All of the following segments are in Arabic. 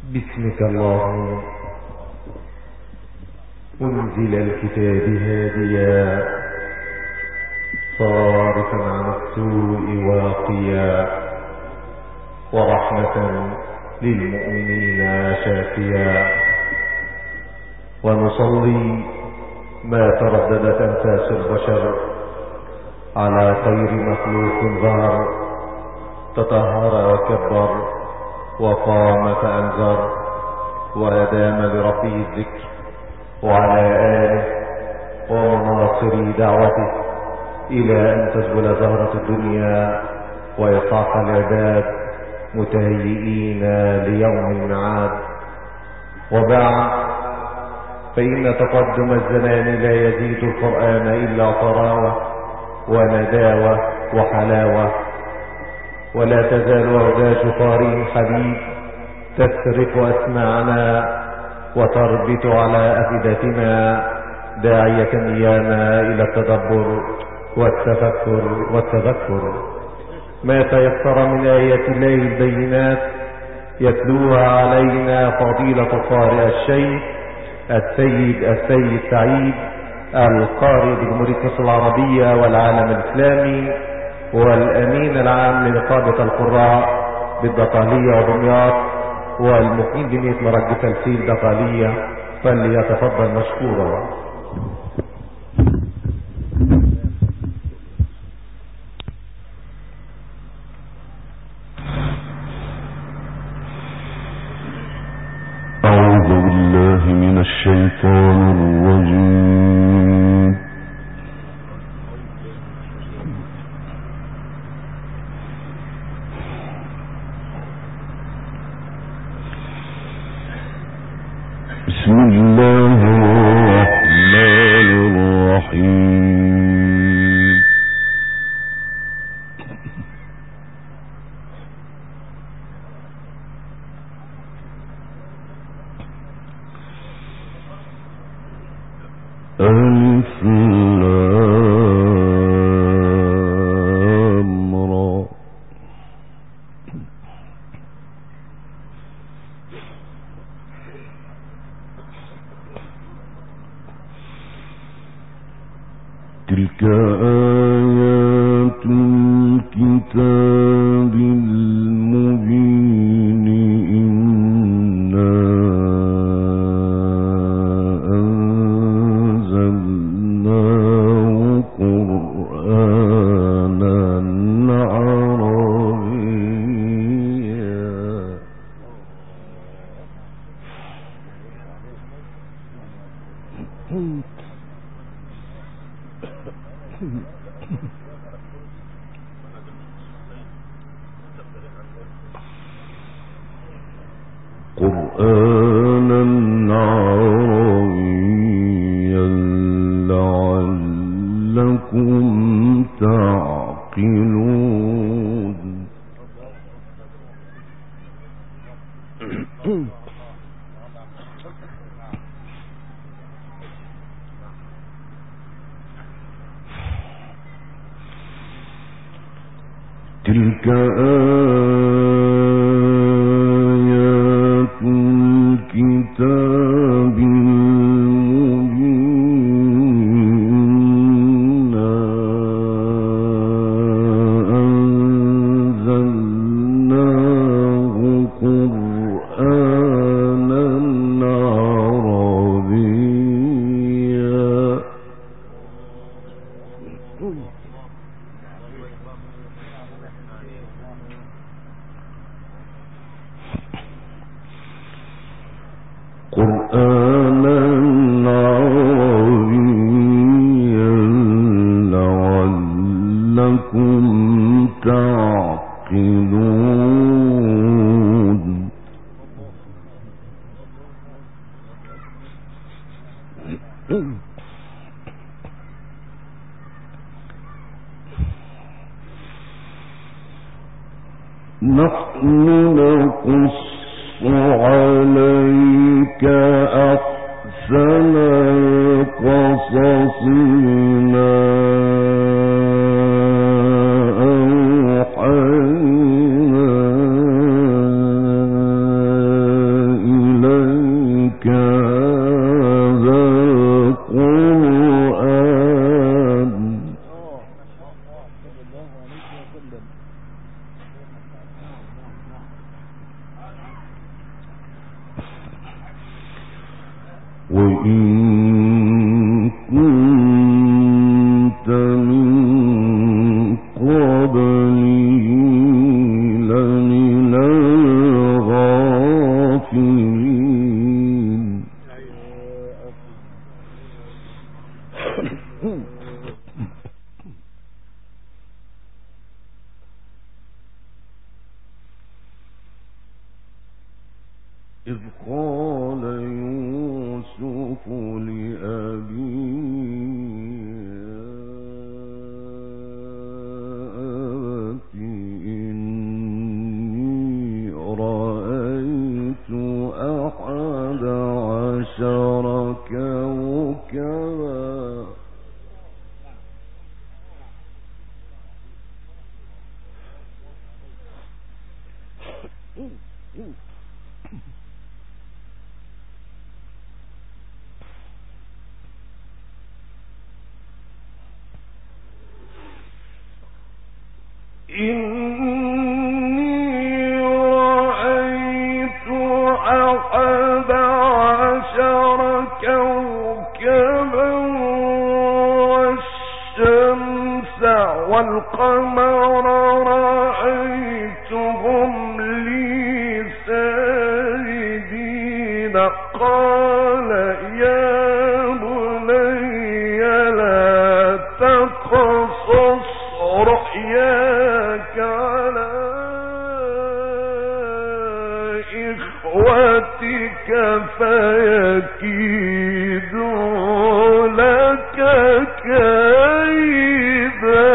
باسمك اللهم أنزل الكتاب هاديا صارفا عن السوء واقيا ورحمة للمؤمنين شافيا. ونصلي ما ترددت أنفاس البشر على خير مخلوق ظهر تطهر وكبر وقام فأنذر وأدام لربه الذكر وعلى آله ومناصري دعوته إلى أن تزول زهرة الدنيا ويصعق العباد متهيئين ليوم المعاد. وبعد، فإن تقدم الزمان لا يزيد القرآن إلا طراوة ونداوة وحلاوة، ولا تزال أوداج قارئ حبيب تسرق أسماعنا وتربط على أفئدتنا داعية إيانا إلى التدبر والتفكر والتذكر. ما تيسر من آيات الله البينات يتلوها علينا فضيلة القارئ الشيخ السيد سعيد القارئ بجمهورية مصر العربية والعالم الإسلامي والأمين العام لنقابة القراء بالدقهلية ودمياط والمقيم بمية مرج تلسيل دقهلية، فليتفضل مشكورا. أعوذ بالله من الشيطان الرجيم. بسم الله الرحمن الرحيم. ألف لام را. تلك آيات الكتاب المبين. إنا أنزلناه قرآنا عربيا. قرآنا عربيا لعلكم تعقلون. تلك آيات الكتاب المبين. أنزلناه قرآنا عربيا. قرآنا عربيا لعلكم تعقلون. نحن نقص عليك أحسن القصص بما أوحينا وإن كنت من قبله لمن الغافلين. إذ قال يوسف لأبيه إني رأيت 11 كوكبا إني رأيت 11 كوكبا والشمس والقمر رأيتهم لي ساجدين. قال يا بني لا تقصص رؤياك على إخوتك فيكيدوا لك كيدا.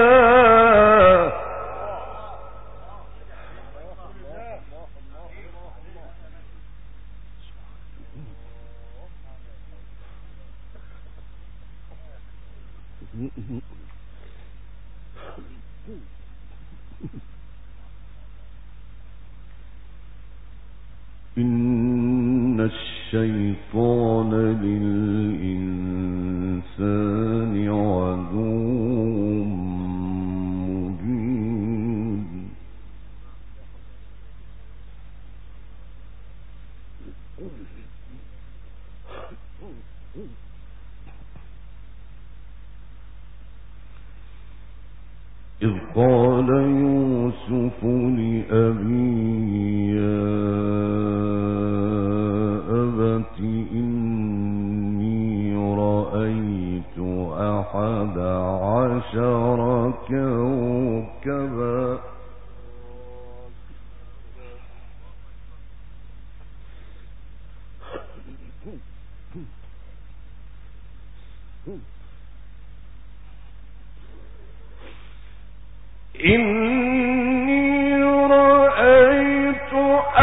إن الشيطان للإنسان عدو مبين. إذ قال يوسف لأبيه يا أبت إني رأيت 11 كوكبا إني رأيت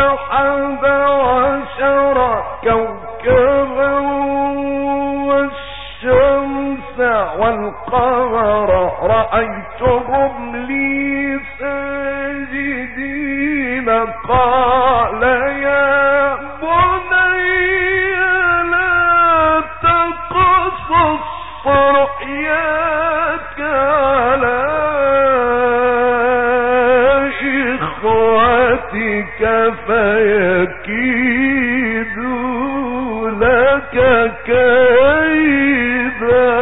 11 كوكبا والشمس والقمر رأيتهم لي ساجدين. قال يا بني لا تقصص رؤياك على إخوتك فيكيدوا لك كيدا.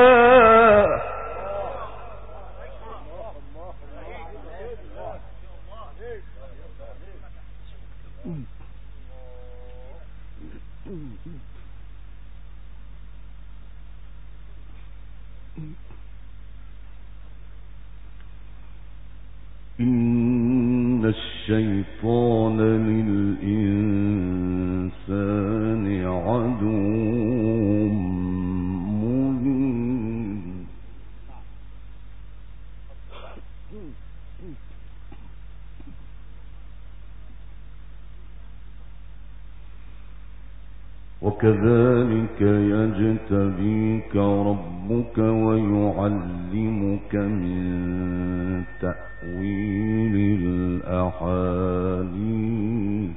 إن الشيطان للإنسان عدو مبين. وكذلك يجتبيك ربك ويعلمك من تأويل الأحاديث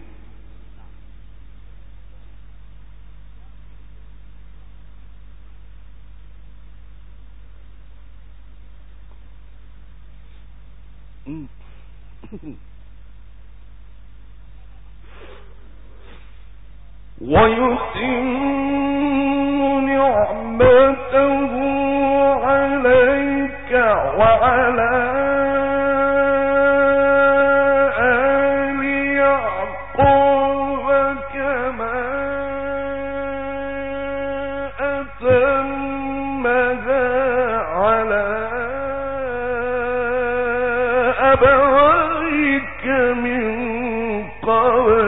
ويتم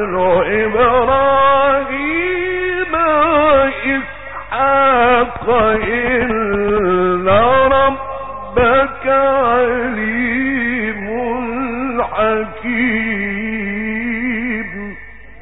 قالوا إبراهيم وإسحاق إن ربك عليم حكيم.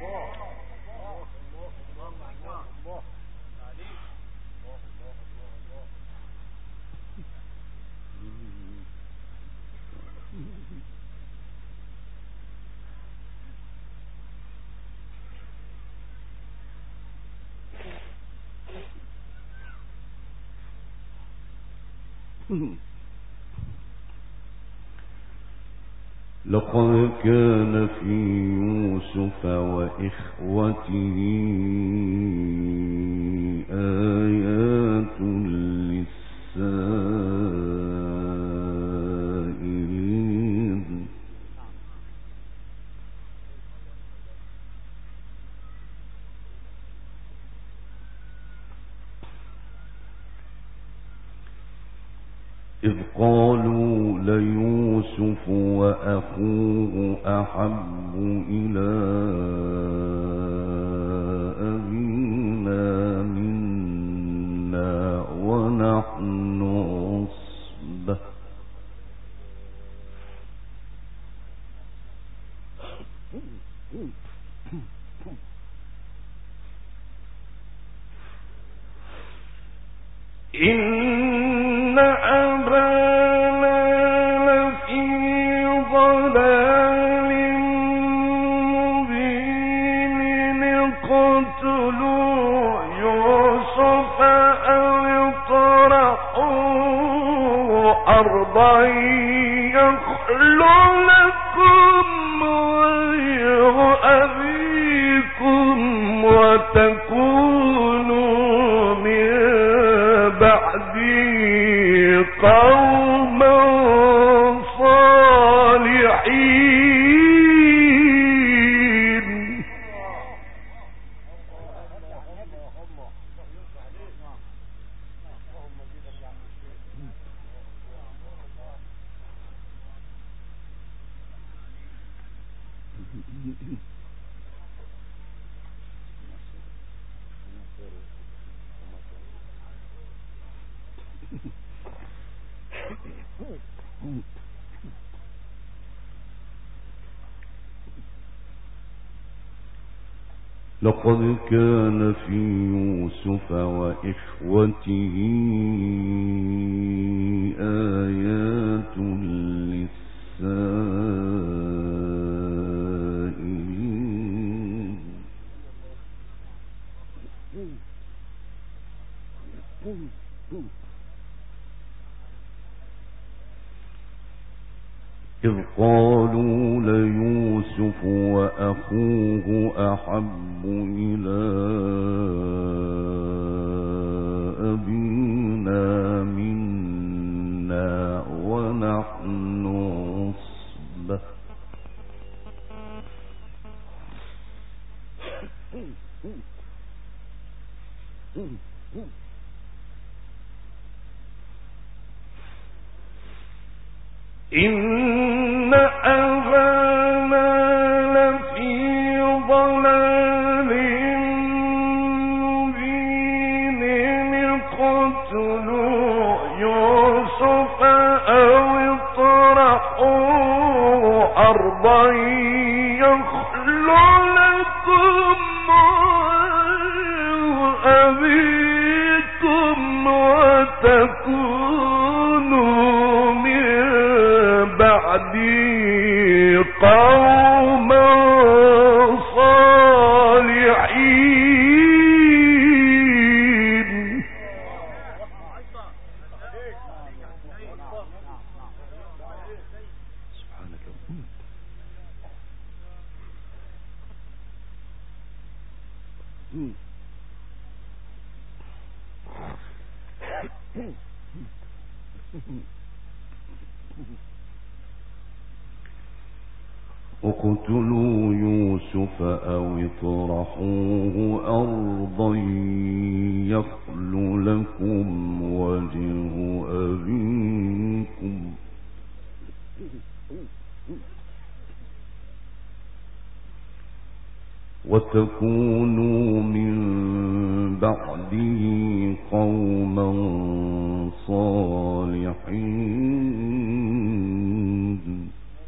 لقد كان في يوسف وإخوته آيات للسائلين. إذ قالوا ليوسف وأخوه أحب إلى أبينا منا ونحن عصبة. إن أبانا لفي ضلال مبين. اقتلوا يوسف أو اطرحوه أرضا يخل لكم وجه أبيكم وتكونوا من بعدي قوما صالحين. لقد كان في يوسف وإخوته آيات للسائلين. إذ قالوا ليوسف وأخوه أحب إلى أبينا منا ونحن عصبة. إن أبانا لفي ضلال مبين. اقتلوا يوسف أو اطرحوه أرضا يخل لكم وجه أبيكم وتكونوا من بعدي قوما صالحين. سبحانك. اقتلوا يوسف أو اطرحوه أرضا يخل لكم وجه أبيكم. وتكونوا من بعده قوما صالحين.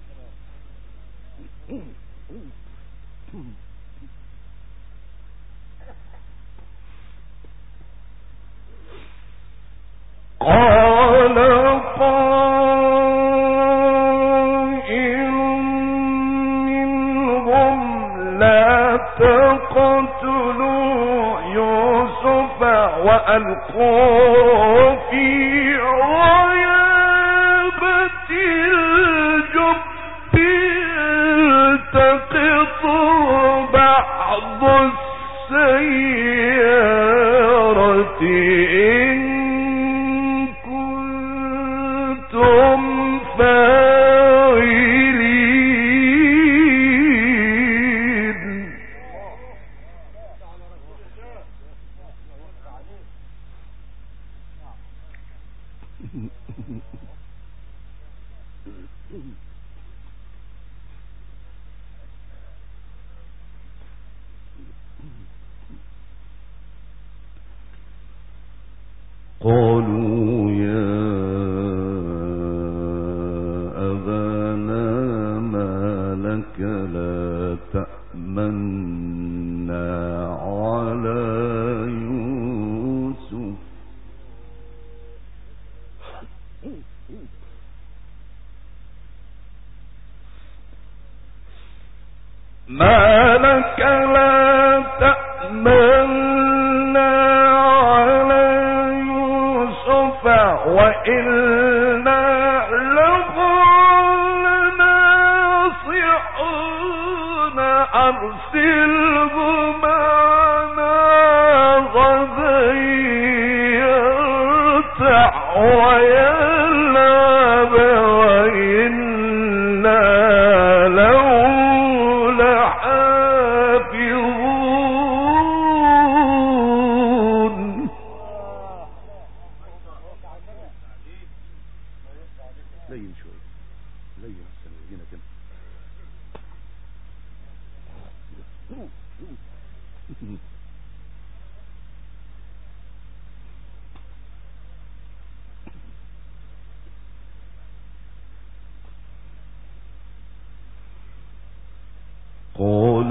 قال قائل منهم لا تقتلوا يوسف وألقوه في غيابة الجب يلتقطه بعض السيارة إن كنتم فاعلين. قالوا يا أبانا ما لك لا تأمنا على يوسف ما لك لا تأمنا على يوسف وإنا له لناصحون أرسله معنا غدا يرتع ويلعب وإنا له لحافظون. لين شوي لين أحسن يجينا كم. قال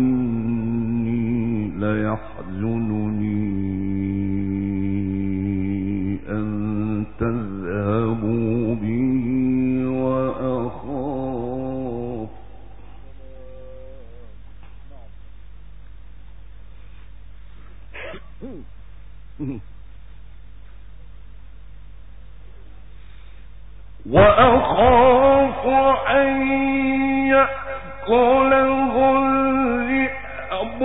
إني ليحزنني أن تذهبوا به وأخاف أن يأكله الذئب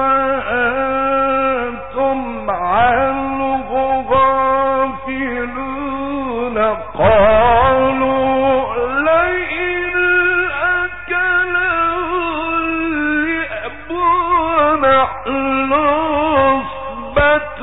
وأنتم عنه غافلون. قالوا لئن أكله الذئب ونحن عصبة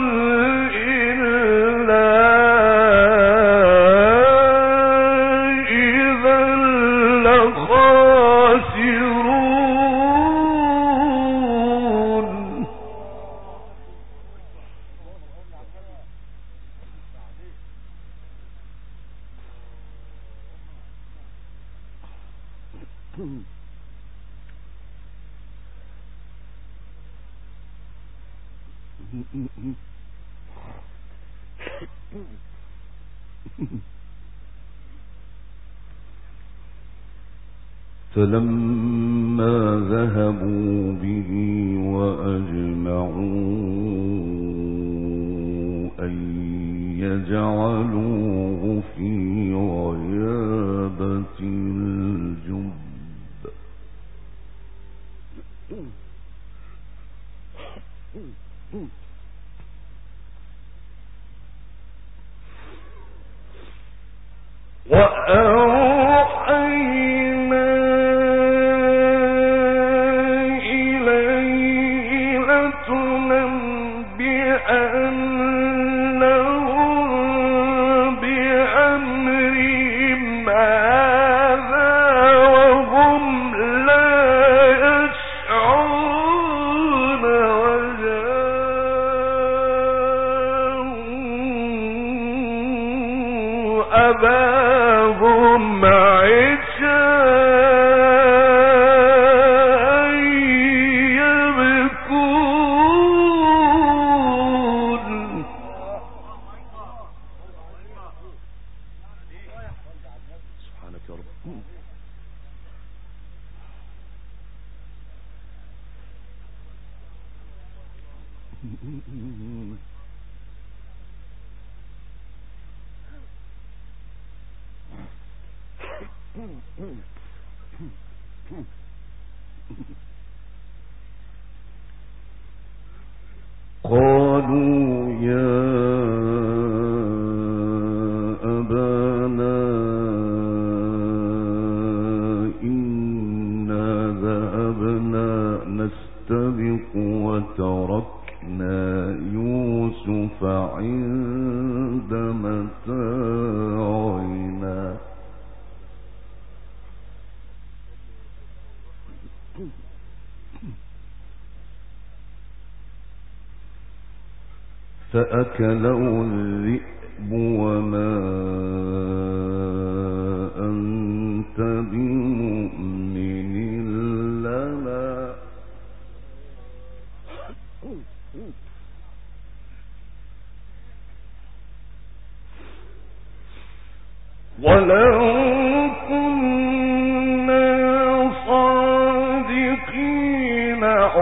فلما ذهبوا به وأجمعوا أن يجعلوه في غيابة الجب وأوحينا إليه لتنبئنهم بأمرهم هذا وهم لا يشعرون. أباهم عشاء يبكون. سبحانك يا رب. قالوا يا أبانا إنا ذهبنا نستبق وتركنا يوسف عند متاعنا فأكله الذئب وما أنت بمؤمن لنا ولو كنا صادقين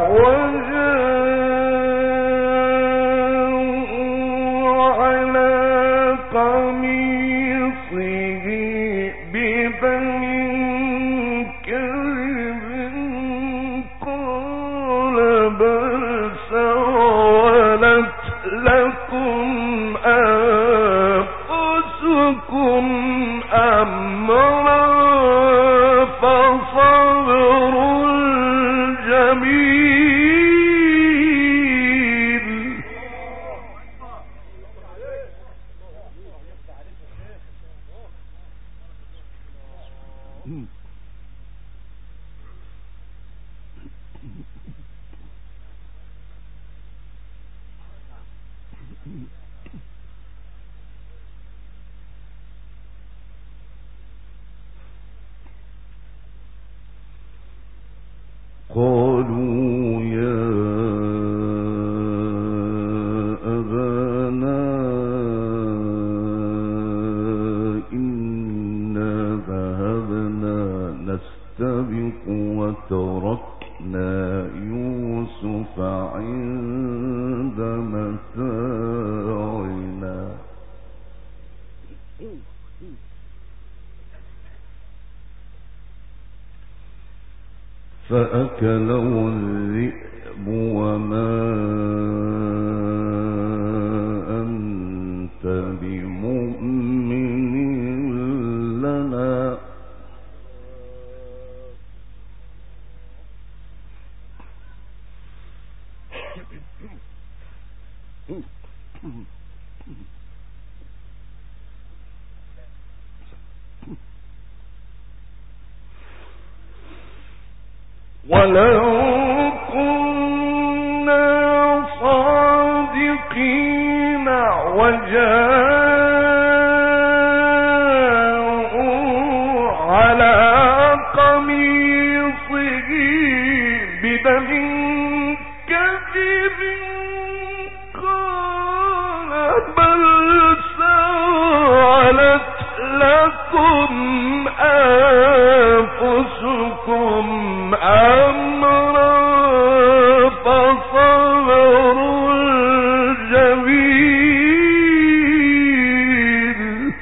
قالوا يا أبانا إنا ذهبنا نستبق وتركنا يوسف عند متاعنا فأكله الذئب وما أنت بمؤمن لنا ولو كنا صادقين وجاءوا على قميصه بدم كذب قال بل سولت لكم أنفسكم أمرا فصبر جميل.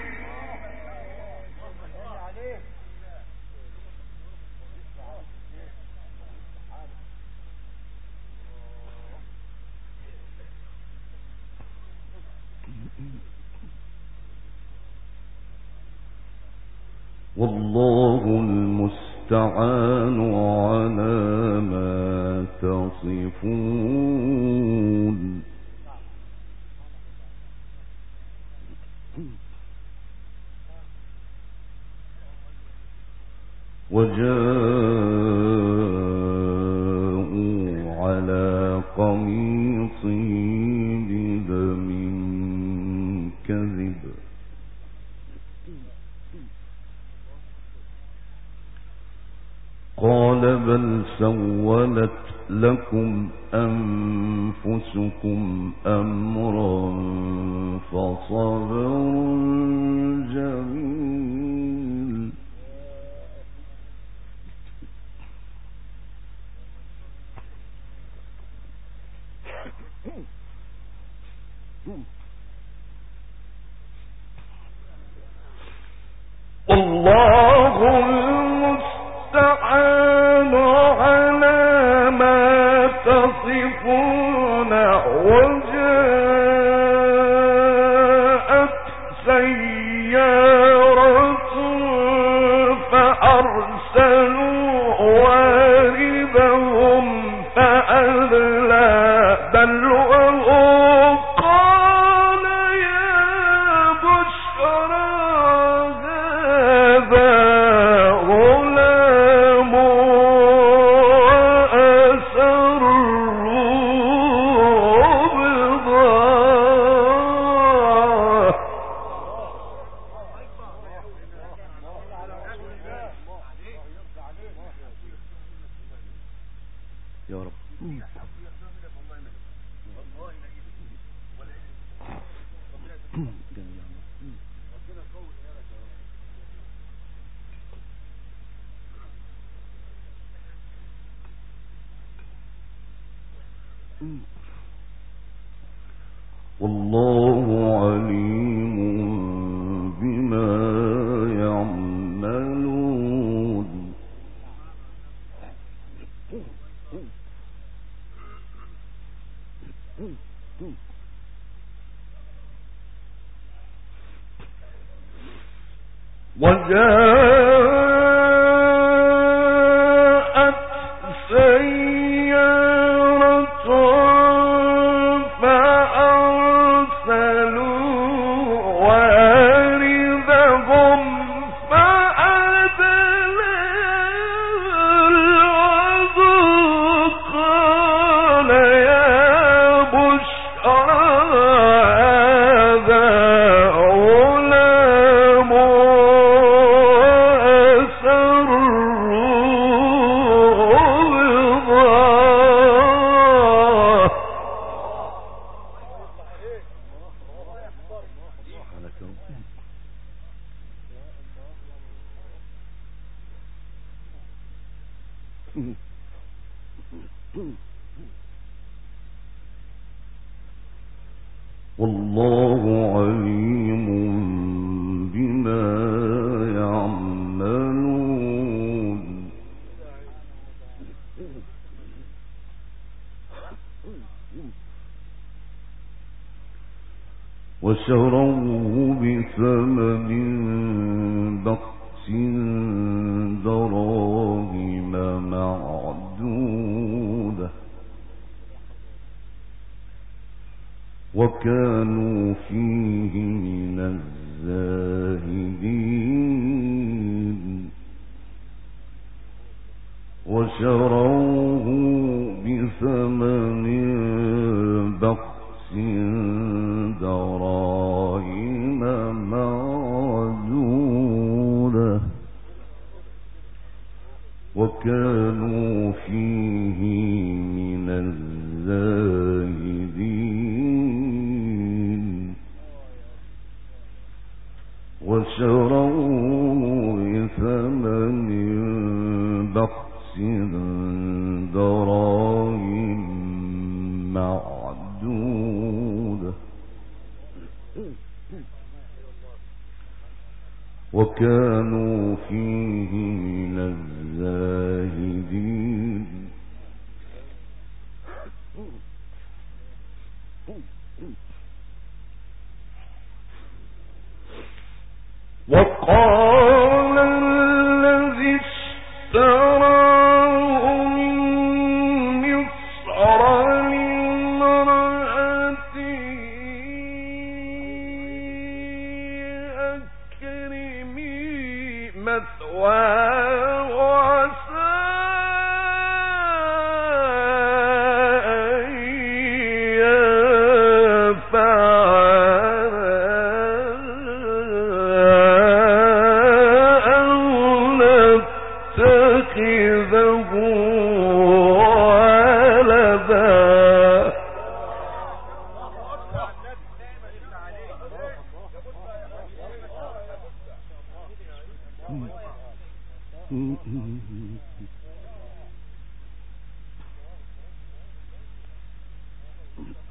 والله المستعان على ما تصفون. وجاءوا على قميصه بدم كذب بل سولت لكم أنفسكم أمرا فصبر جميل. والله المستعان على ما تصفون. وجاءت سيارة فأرسلوا واردهم فأدلى دلوه قال يا بشرى هذا غلام وأسروا بضاعة. يا رب والله عليم بما يعملون. وجاءت سيارة فأرسلوا واردهم فأدلى العذر قال يا بشرى هذا غلام والله عليم بما يعملون. وشروه بثمن بخس دراهم معدودة وكانوا فيه من الزاهدين. وشروه بثمن بخس دراهم معدودة وكانوا فيه من الزاهدين. وشروه بثمن بخس دراهم معدودة وكانوا فيه من الزاهدين. وقال الذي اشتراه من مصر لامرأته أكرمي مثواه عسى أن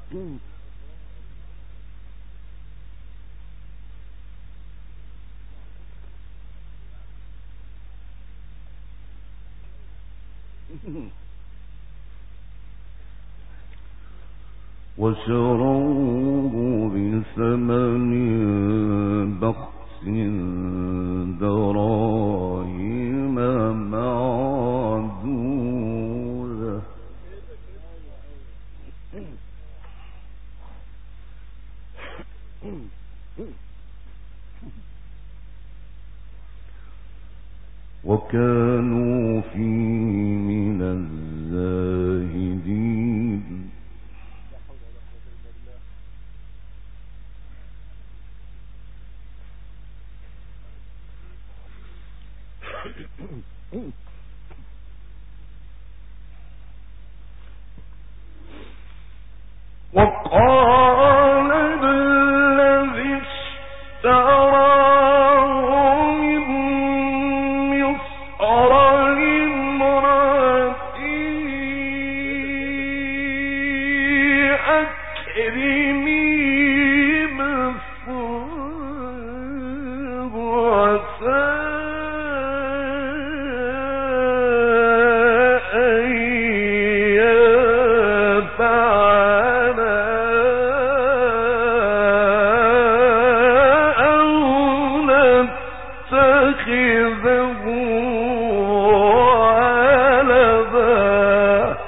وشروه بثمن بخس دراهم معدودة وكانوا فيه من الزاهدين وقال الذي اشتراه من مصر لامرأته أكرمي مثواه عسى أن ينفعنا أو نتخذه ولدا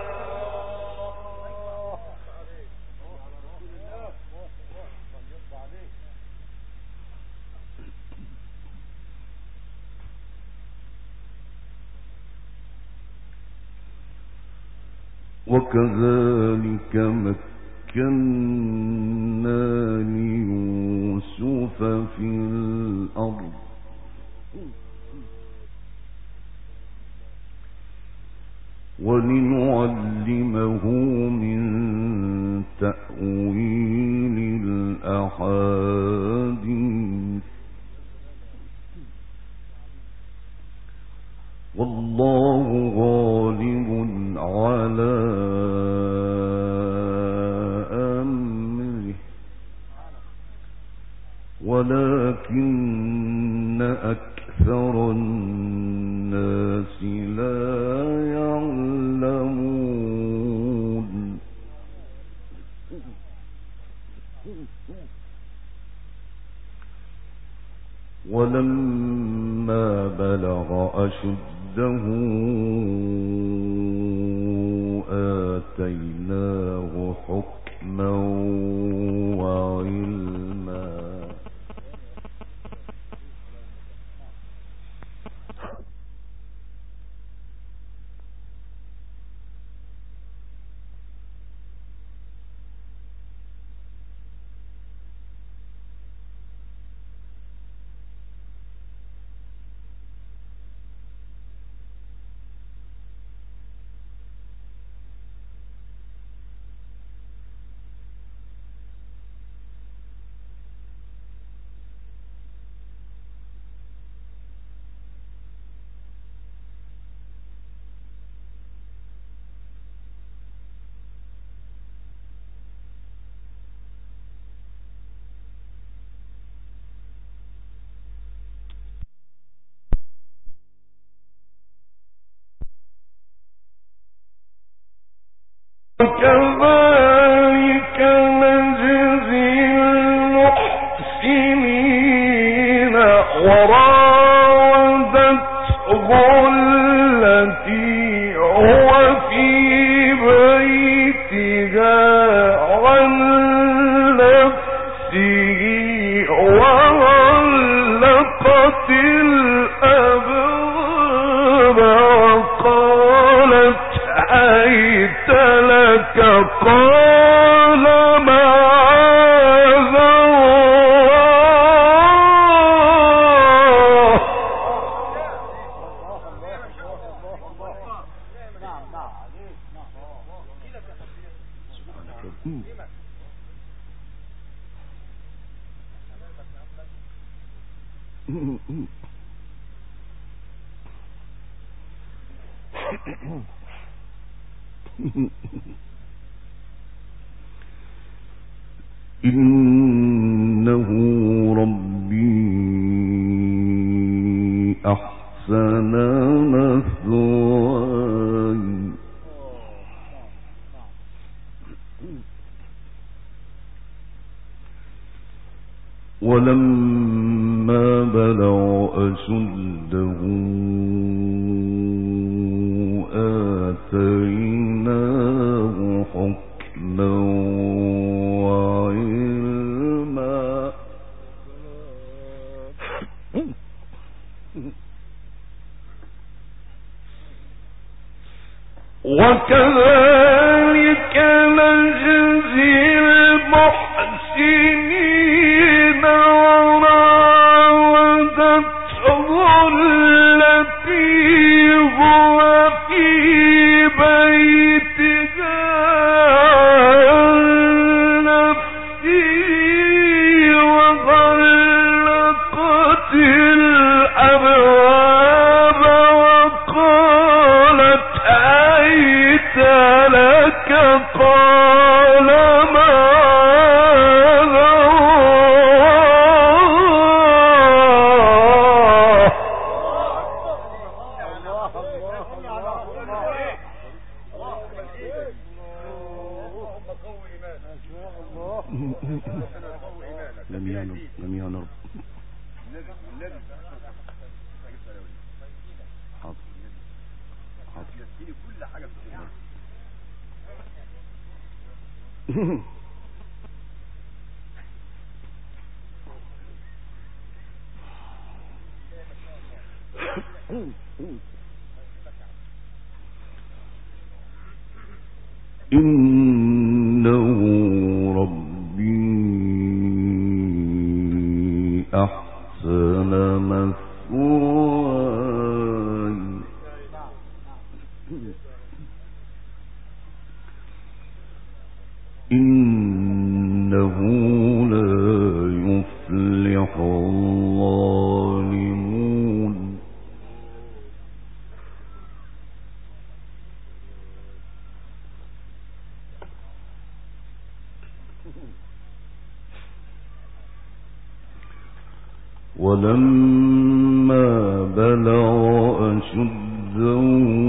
وكذلك مكنا ليوسف في الأرض ولنعلمه من تأويل الأحاديث والله غالب على أمره ولكن أكثر الناس لا يعلمون ولما بلغ أشده آتيناه حكما وعلما وكذلك نجزي المحسنين وراودته التي هو في بيتها عن نفسه وغلقت الأبواب وقالت حيث لك قال معاذ الله إنه ربي أحسن مثواي ولما بلغ أشده آتيناه حكما وعلما وكذلك نجزي المحسنين وراودته التي هو في بيتها عن نفسه وغلقت الأبواب وقالت هيت لك قال معاذ الله لم ينرب حاضر كل حاجة إنه ربي أحسن مثواي إنه لا يفلح الظالمون ولما بلغ أشده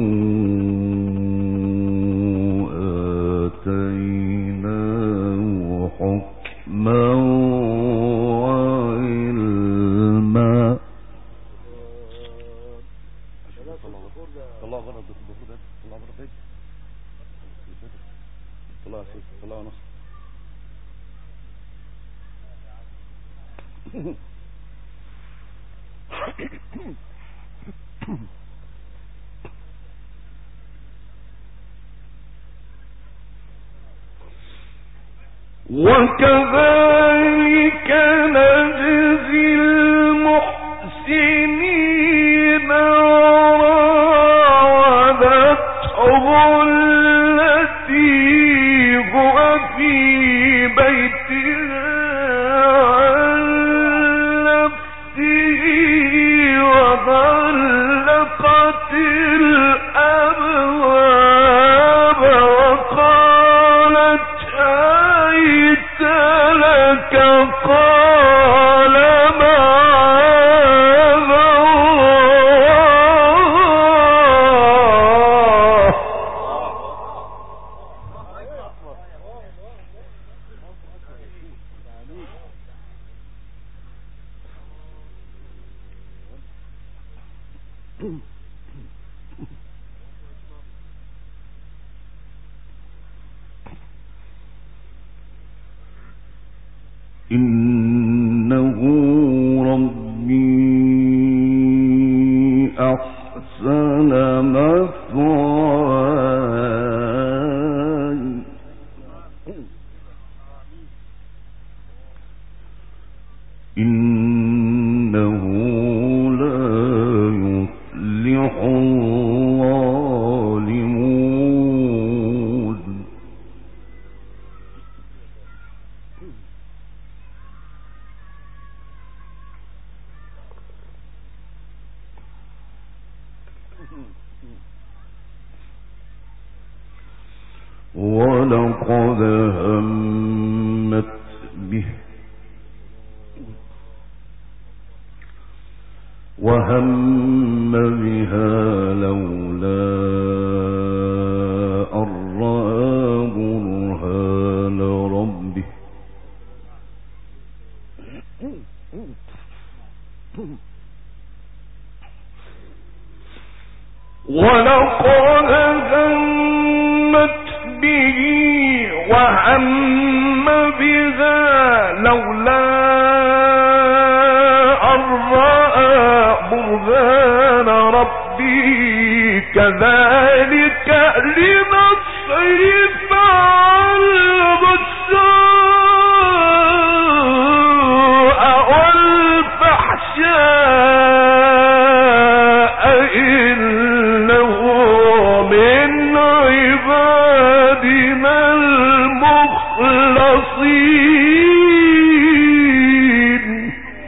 آتيناه حكما وعلما طلع بره طلع نص وكذلك نجزي المحسنين وراودته التي هو في بيتها عن نفسه وغلقت الأبواب وقالت هيت لك قال معاذ الله إنه ربي أحسن مثواي إنه لا يفلح الظالمون ولقد همت به وهم بها لولا أن رأى برهان ربه ولقد همت به وهم بها لولا أن رأى برهان ربي كذلك لنصرف عنه السوء والفحشاء إنه من عبادنا المخلصين.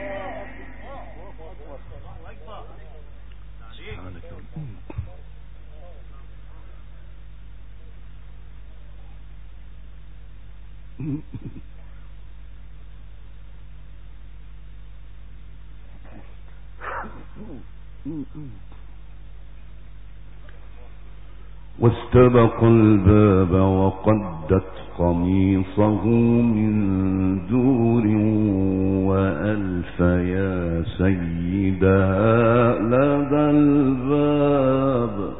واستبق الباب وقدت قميصه من دور وألف يا سيدها لدى الباب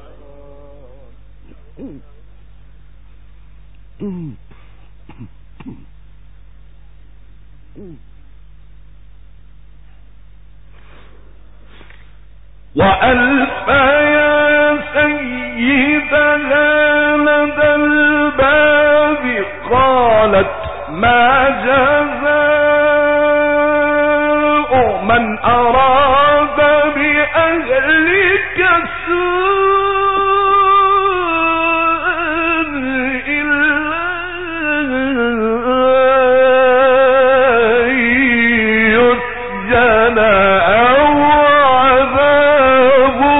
وألف يا سيدها لدى الباب قالت ما جزاء من أراد بأهلك سوءا إلا أن يسجن أو عذاب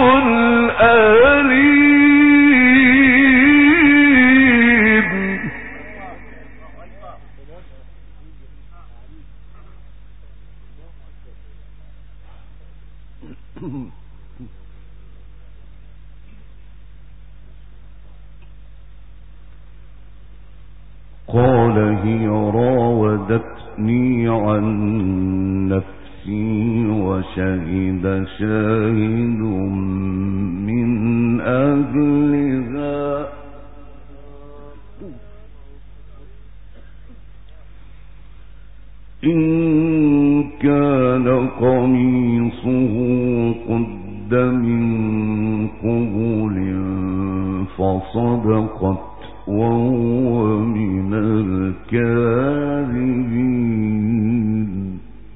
أليم. قال هي راودتني عن نفسي وشهد شاهد من أهلها إن كان قميصه قد من قبل فصدقت وهو من الكاذبين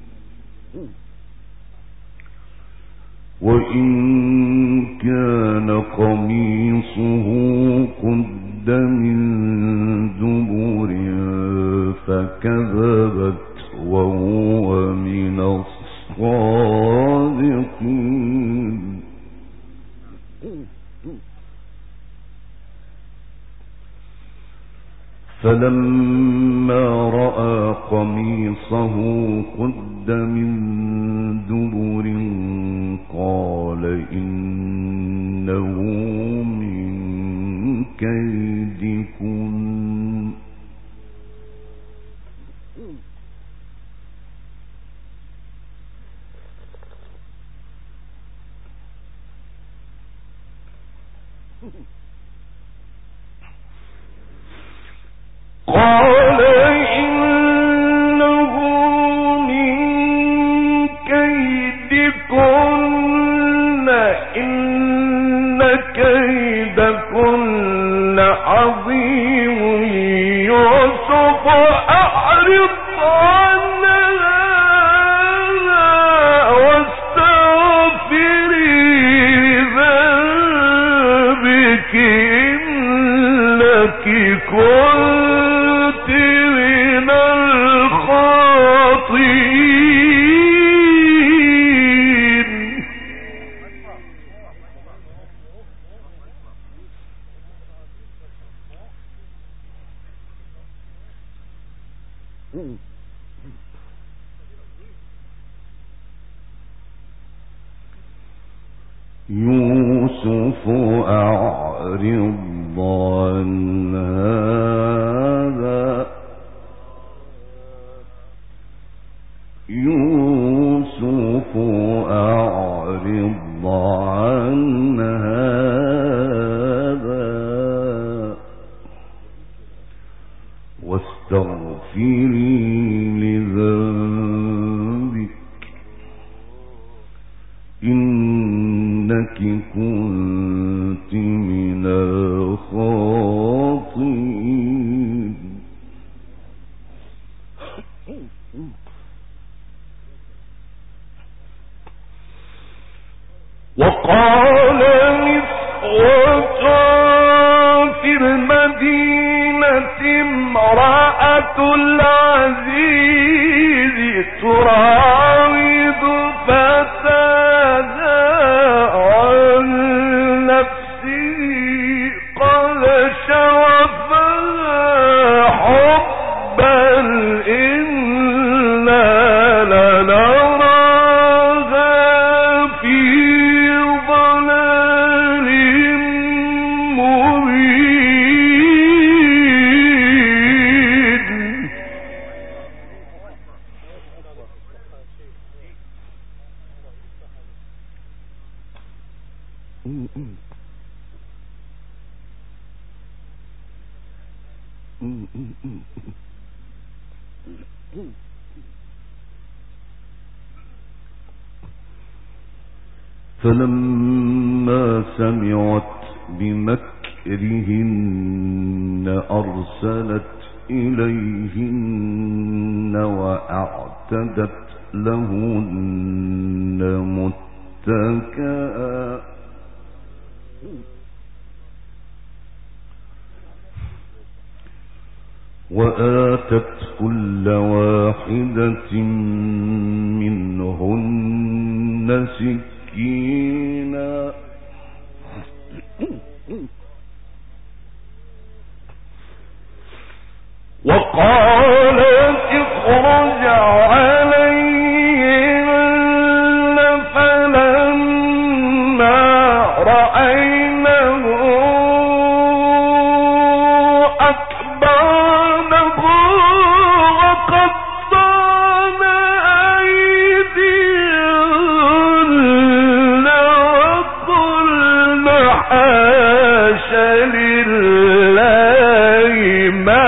وإن كان قميصه قد من دبر فكذبت وهو من الصادقين. فلما رأى قميصه قد من دبر قال إنه من كيدكن قال إنه من كيدكن إن كيدكن عظيم يوسف أعرض عن هذا واستغفري ذنبك إنك كنت من الخاطئين. يوسف أعرض عن هذا يوسف أعرض عن هذا واستغفري لذنبك إنك كنت من الخاطئين. وقال نسوة في المدينة امرأة العزيز تراود فتاها عن نفسه قد شغفها حبا إنا لنراها في ضلال مبين. فلما سمعت بمكرهن أرسلت إليهن وأعتدت لهن متكئا وآتت كل واحدة منهن سكينا وقالت اخرج عليهن فلما رأينه أكبرنه وقطعن أيديهن وقلن حاش لله ما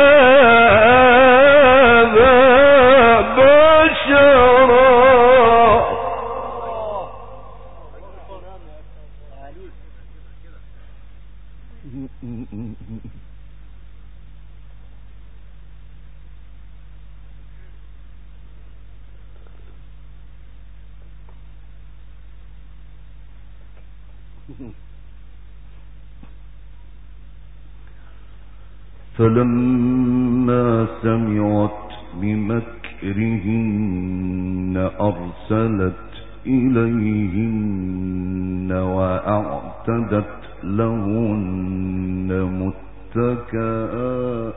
فلما سمعت بمكرهن أرسلت إليهن وأعتدت لهن متكئا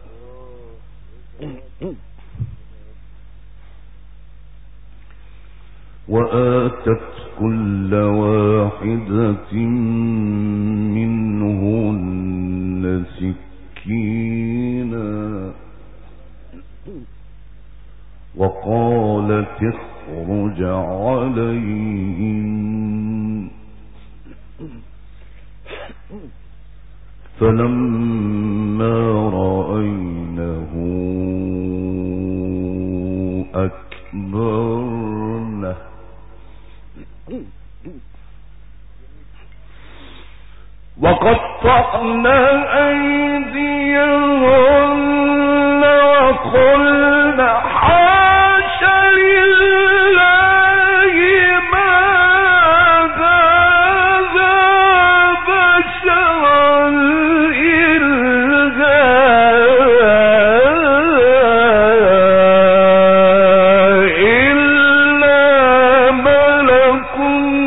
وآتت كل واحدة منهن سكينا وقالت اخرج عليهن فلما رأينه أكبرنه وقطعن أيديهن وقلن حاش لله ما هذا بشرا إلا ملك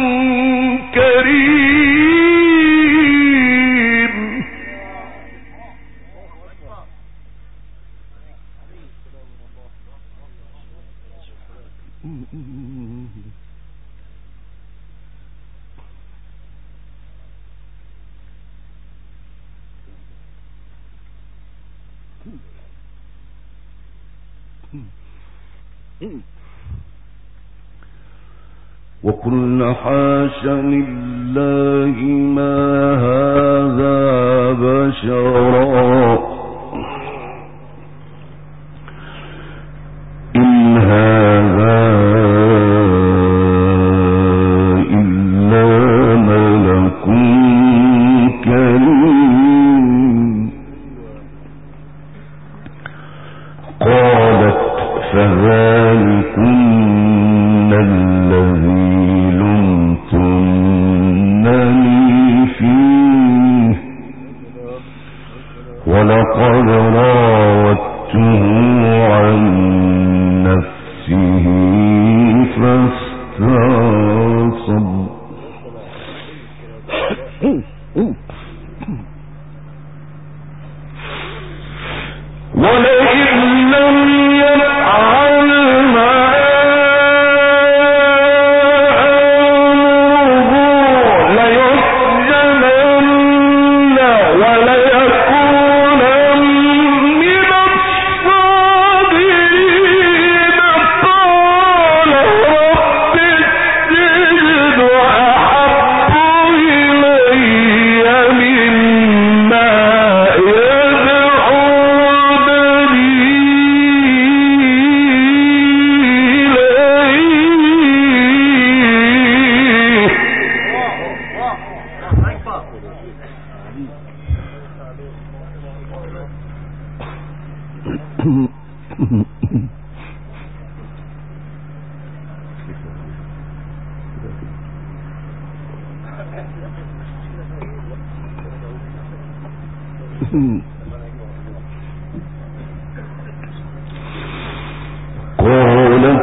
كريم. وقلنا حاش لله ما هذا بشرا إن هذا إلا ملك كريم. قالت فذلكن الذي لمتنني فيه ولقد راودته عن نفسه فاستعصم. ولئن لم يفعل ما أمره ليسجنن وليكونن من الصاغرين. قال رب السجن أحب إلي مما قالت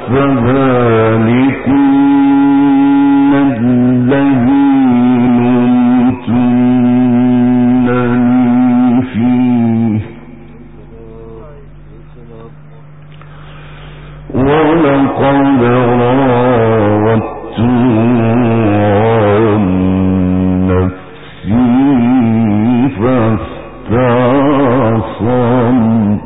فذلكن الذي لمتنني فيه ولقد راودته عن نفسي فاستعصم.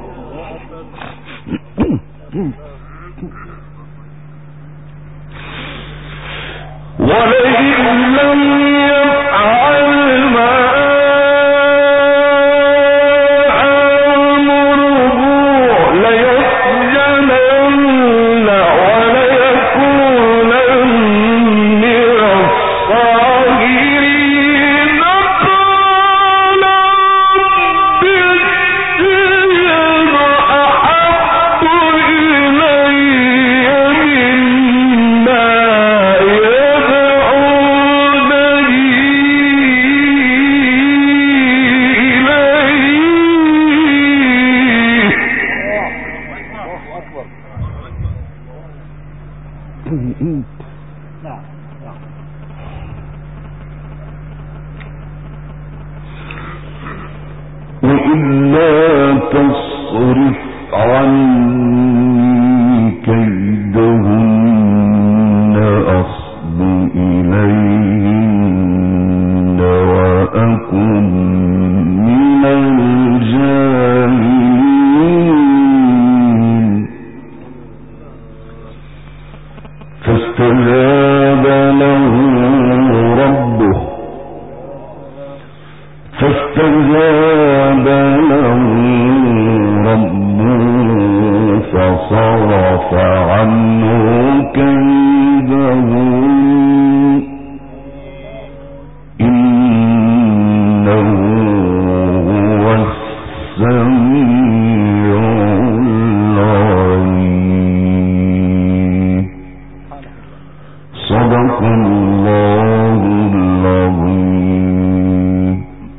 ولئن لم يفعل ما أمره ليسجنن وليكونن من الصاغرين. قال رب السجن أحب إلي مما وإلا تصرف عني كيدهن أصب إليهن وأكن من الجاهلين. فاستجاب له ربه فصرف عنه كيدهن إنه هو السميع العليم. صدق الله العظيم.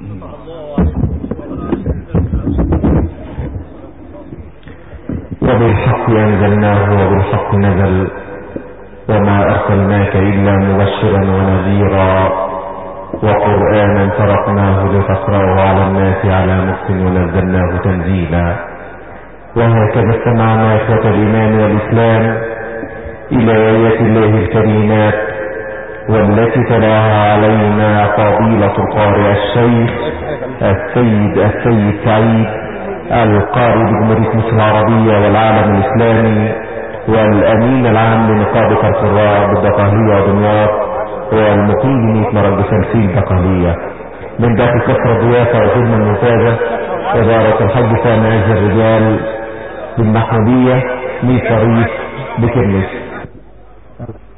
وبالحق أنزلناه وبالحق نزل وما أرسلناك إلا مبشرا ونذيرا وقرآنا فرقناه لتقرأه على الناس على مكث ونزلناه تنزيلا. وهكذا استمعنا إخوة الإيمان والإسلام إلى آيات الله الكريمات والتي تلاها علينا فضيلة القارئ الشيخ السيد سعيد القارئ بجمهورية مصر العربية والعالم الإسلامي والأمين العام لنقابة القراء بالدقهلية ودمياط والمقيم بمدينة مرج شمسين الدقهلية. من ذات كثرة ضيافة وخدمة ممتازة إدارة الحج سامي عز الرجال بالمحمودية ميت رئيس بكرنس.